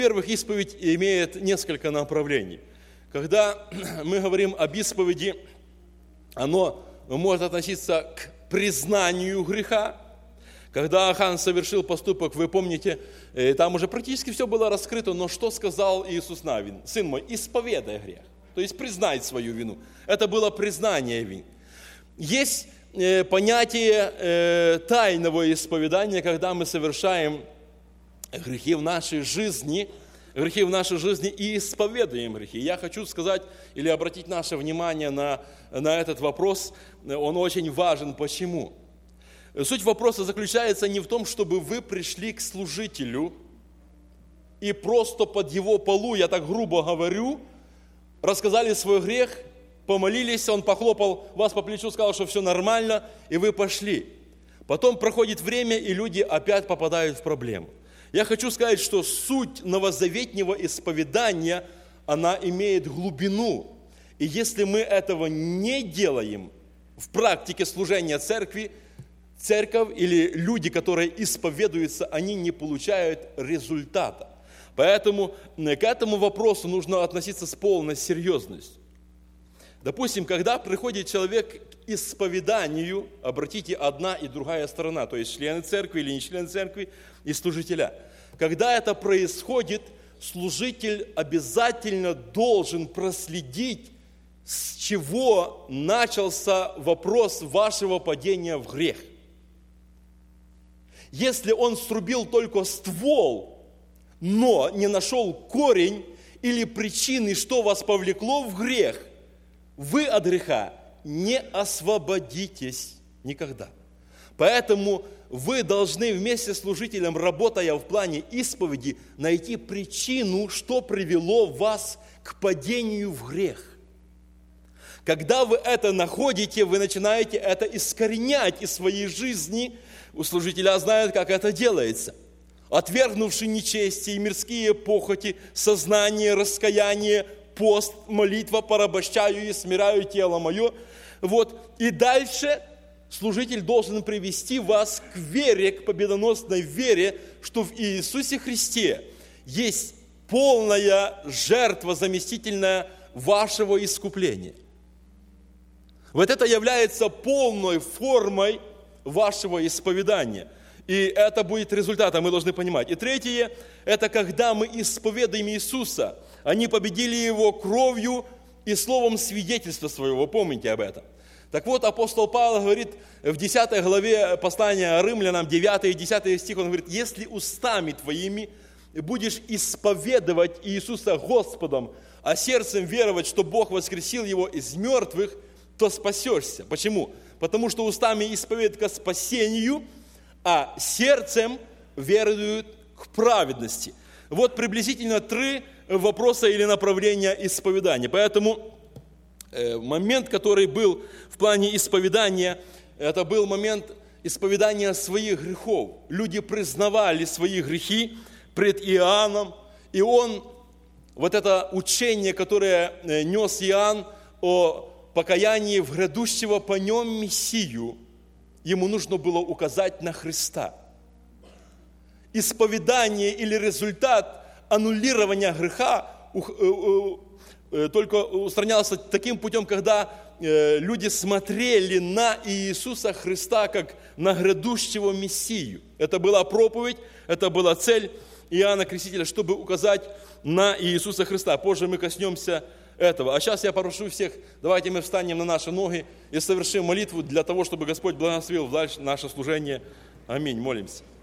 Во-первых, исповедь имеет несколько направлений. Когда мы говорим об исповеди, оно может относиться к признанию греха. Когда Ахан совершил поступок, вы помните, там уже практически все было раскрыто, но что сказал Иисус Навин? Сын мой, исповедай грех, то есть признай свою вину. Это было признание вины. Есть понятие тайного исповедания, когда мы совершаем грехи в нашей жизни и исповедуем грехи. Я хочу сказать или обратить наше внимание на этот вопрос, он очень важен. Почему? Суть вопроса заключается не в том, чтобы вы пришли к служителю и просто под его полу, я так грубо говорю, рассказали свой грех, помолились, он похлопал вас по плечу, сказал, что все нормально, и вы пошли. Потом проходит время, и люди опять попадают в проблему. Я хочу сказать, что суть новозаветнего исповедания, она имеет глубину. И если мы этого не делаем в практике служения церкви, церковь или люди, которые исповедуются, они не получают результата. Поэтому к этому вопросу нужно относиться с полной серьезностью. Допустим, когда приходит человек к исповеданию, обратите, одна и другая сторона, то есть члены церкви или не члены церкви и служителя. Когда это происходит, служитель обязательно должен проследить, с чего начался вопрос вашего падения в грех. Если он срубил только ствол, но не нашел корень или причины, что вас повлекло в грех, вы от греха не освободитесь никогда. Поэтому вы должны вместе с служителем, работая в плане исповеди, найти причину, что привело вас к падению в грех. Когда вы это находите, вы начинаете это искоренять из своей жизни. У служителя знают, как это делается. Отвергнувши нечестие, мирские похоти, сознание, раскаяние, пост, молитва, порабощаю и смиряю тело мое. И дальше служитель должен привести вас к вере, к победоносной вере, что в Иисусе Христе есть полная жертва заместительная вашего искупления. Это является полной формой вашего исповедания. И это будет результатом, мы должны понимать. И третье, это когда мы исповедуем Иисуса. Они победили Его кровью и словом свидетельства своего. Помните об этом. Так вот, апостол Павел говорит в 10 главе послания Римлянам, 9 и 10 стих, он говорит, если устами твоими будешь исповедовать Иисуса Господом, а сердцем веровать, что Бог воскресил Его из мертвых, то спасешься. Почему? Потому что устами исповедуют к спасению, а сердцем веруют к праведности. Приблизительно 3 вопроса или направления исповедания. Поэтому момент, который был в плане исповедания, это был момент исповедания своих грехов. Люди признавали свои грехи пред Иоанном, и он, это учение, которое нес Иоанн о покаянии в грядущего по нем Мессию, ему нужно было указать на Христа. Исповедание или результат аннулирования греха только устранялся таким путем, когда люди смотрели на Иисуса Христа как на грядущего Мессию. Это была проповедь, это была цель Иоанна Крестителя, чтобы указать на Иисуса Христа. Позже мы коснемся этого. А сейчас я прошу всех, давайте мы встанем на наши ноги и совершим молитву для того, чтобы Господь благословил дальше наше служение. Аминь. Молимся.